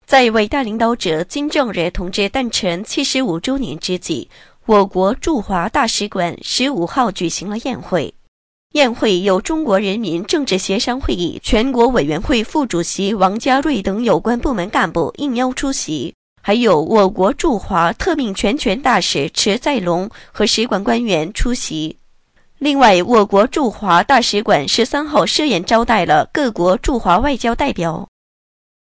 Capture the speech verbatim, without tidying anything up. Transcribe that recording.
在伟大领导者金正日同志诞辰七十五周年之际，我国驻华大使馆十五号举行了宴会。宴会由中国人民政治协商会议全国委员会副主席王家瑞等有关部门干部应邀出席，还有我国驻华特命全权大使迟在龙和使馆官员出席。另外，我国驻华大使馆十三号设宴招待了各国驻华外交代表。